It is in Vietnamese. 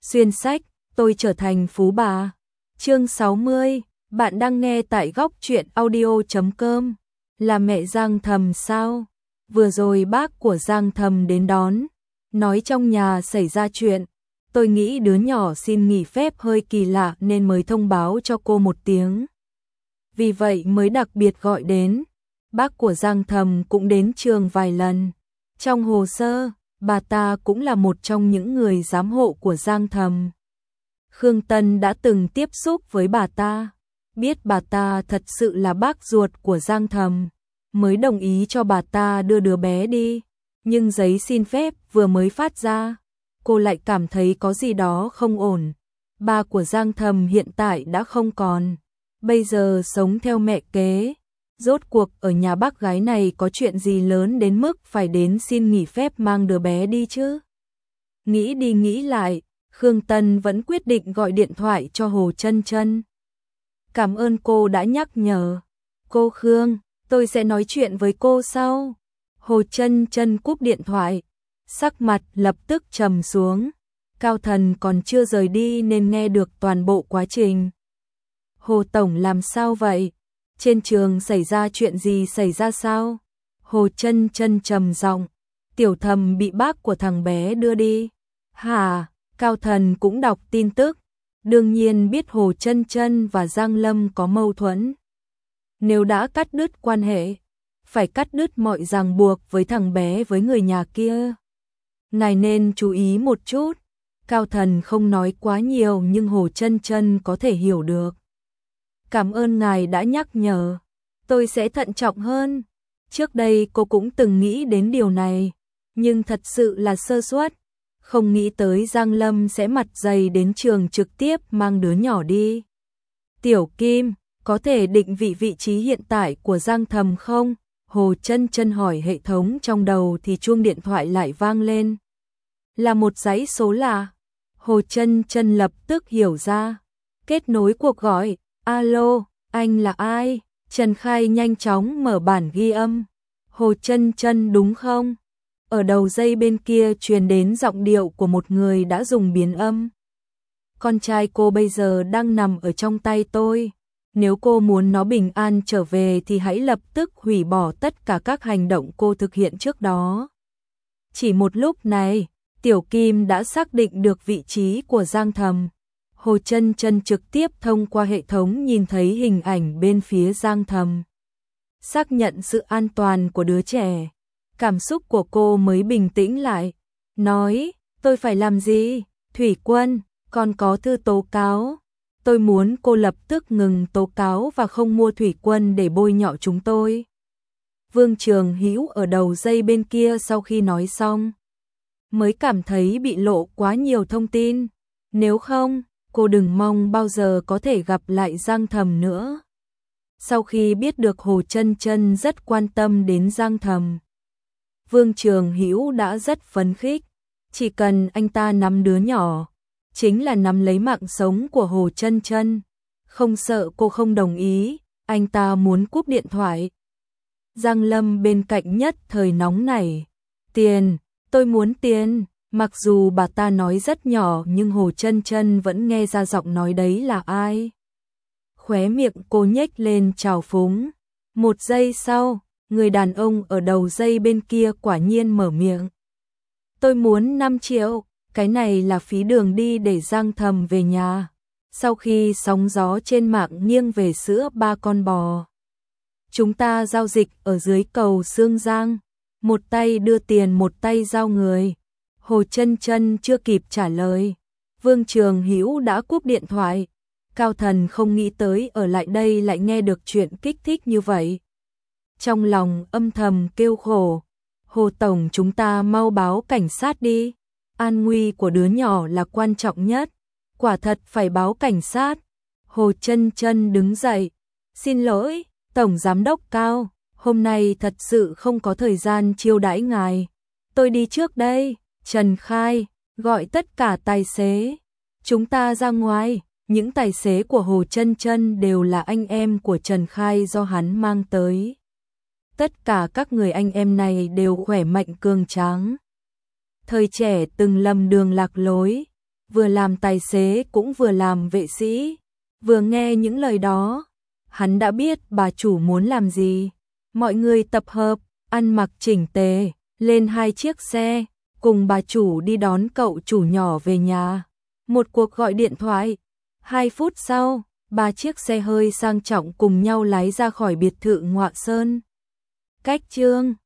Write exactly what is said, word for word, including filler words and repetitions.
Xuyên sách, tôi trở thành phú bà. Chương sáu mươi, bạn đang nghe tại góc truyện audio chấm com. Là mẹ Giang Thầm sao? Vừa rồi bác của Giang Thầm đến đón, nói trong nhà xảy ra chuyện. Tôi nghĩ đứa nhỏ xin nghỉ phép hơi kỳ lạ nên mới thông báo cho cô một tiếng. Vì vậy mới đặc biệt gọi đến. Bác của Giang Thầm cũng đến trường vài lần. Trong hồ sơ, bà ta cũng là một trong những người giám hộ của Giang Thầm. Khương Tân đã từng tiếp xúc với bà ta, biết bà ta thật sự là bác ruột của Giang Thầm, mới đồng ý cho bà ta đưa đứa bé đi. Nhưng giấy xin phép vừa mới phát ra, cô lại cảm thấy có gì đó không ổn. Ba của Giang Thầm hiện tại đã không còn, bây giờ sống theo mẹ kế. Rốt cuộc ở nhà bác gái này có chuyện gì lớn đến mức phải đến xin nghỉ phép mang đứa bé đi chứ? Nghĩ đi nghĩ lại, Khương Tân vẫn quyết định gọi điện thoại cho Hồ Chân Chân. Cảm ơn cô đã nhắc nhở. Cô Khương, tôi sẽ nói chuyện với cô sau. Hồ Chân Chân cúp điện thoại, sắc mặt lập tức trầm xuống. Cao Thần còn chưa rời đi nên nghe được toàn bộ quá trình. Hồ Tổng làm sao vậy? Trên trường xảy ra chuyện gì xảy ra sao? Hồ Chân Chân trầm giọng, Tiểu Thầm bị bác của thằng bé đưa đi. Hả? Cao Thần cũng đọc tin tức, đương nhiên biết Hồ Chân Chân và Giang Lâm có mâu thuẫn. Nếu đã cắt đứt quan hệ, phải cắt đứt mọi ràng buộc với thằng bé với người nhà kia. Ngài nên chú ý một chút. Cao Thần không nói quá nhiều nhưng Hồ Chân Chân có thể hiểu được. Cảm ơn ngài đã nhắc nhở, tôi sẽ thận trọng hơn. Trước đây cô cũng từng nghĩ đến điều này, nhưng thật sự là sơ suất, không nghĩ tới Giang Lâm sẽ mặt dày đến trường trực tiếp mang đứa nhỏ đi. Tiểu Kim, có thể định vị vị trí hiện tại của Giang Thầm không? Hồ Chân Chân hỏi hệ thống trong đầu thì chuông điện thoại lại vang lên. Là một dãy số lạ. Hồ Chân Chân lập tức hiểu ra. Kết nối cuộc gọi. Alo, anh là ai? Trần Khai nhanh chóng mở bản ghi âm. Hồ Chân Chân đúng không? Ở đầu dây bên kia truyền đến giọng điệu của một người đã dùng biến âm. Con trai cô bây giờ đang nằm ở trong tay tôi. Nếu cô muốn nó bình an trở về thì hãy lập tức hủy bỏ tất cả các hành động cô thực hiện trước đó. Chỉ một lúc này, Tiểu Kim đã xác định được vị trí của Giang Thầm. Hồ Chân Chân trực tiếp thông qua hệ thống nhìn thấy hình ảnh bên phía Giang Thầm. Xác nhận sự an toàn của đứa trẻ, cảm xúc của cô mới bình tĩnh lại. Nói, tôi phải làm gì? Thủy Quân, còn có thư tố cáo. Tôi muốn cô lập tức ngừng tố cáo và không mua Thủy Quân để bôi nhọ chúng tôi. Vương Trường Hữu ở đầu dây bên kia sau khi nói xong, mới cảm thấy bị lộ quá nhiều thông tin. Nếu không, cô đừng mong bao giờ có thể gặp lại Giang Thầm nữa. Sau khi biết được Hồ Chân Chân rất quan tâm đến Giang Thầm, Vương Trường Hữu đã rất phấn khích. Chỉ cần anh ta nắm đứa nhỏ, chính là nắm lấy mạng sống của Hồ Chân Chân. Không sợ cô không đồng ý, anh ta muốn cúp điện thoại. Giang Lâm bên cạnh nhất thời nóng nảy. Tiền, tôi muốn tiền. Mặc dù bà ta nói rất nhỏ nhưng Hồ Chân Chân vẫn nghe ra giọng nói đấy là ai. Khóe miệng cô nhếch lên trào phúng. Một giây sau, người đàn ông ở đầu dây bên kia quả nhiên mở miệng. Tôi muốn năm triệu, cái này là phí đường đi để Giang Thầm về nhà. Sau khi sóng gió trên mạng nghiêng về sữa ba con bò, chúng ta giao dịch ở dưới cầu Sương Giang. Một tay đưa tiền một tay giao người. Hồ Chân Chân chưa kịp trả lời, Vương Trường Hữu đã cúp điện thoại. Cao Thần không nghĩ tới ở lại đây lại nghe được chuyện kích thích như vậy. Trong lòng âm thầm kêu khổ. Hồ Tổng, chúng ta mau báo cảnh sát đi. An nguy của đứa nhỏ là quan trọng nhất. Quả thật phải báo cảnh sát. Hồ Chân Chân đứng dậy. Xin lỗi, Tổng Giám đốc Cao, hôm nay thật sự không có thời gian chiêu đãi ngài. Tôi đi trước đây. Trần Khai, gọi tất cả tài xế. Chúng ta ra ngoài. Những tài xế của Hồ Chân Chân đều là anh em của Trần Khai do hắn mang tới. Tất cả các người anh em này đều khỏe mạnh cường tráng. Thời trẻ từng lầm đường lạc lối. vừa làm tài xế cũng vừa làm vệ sĩ. Vừa nghe những lời đó, hắn đã biết bà chủ muốn làm gì. Mọi người tập hợp, ăn mặc chỉnh tề, lên hai chiếc xe, cùng bà chủ đi đón cậu chủ nhỏ về nhà. Một cuộc gọi điện thoại. Hai phút sau, ba chiếc xe hơi sang trọng cùng nhau lái ra khỏi biệt thự Ngọa Sơn. Cách Chương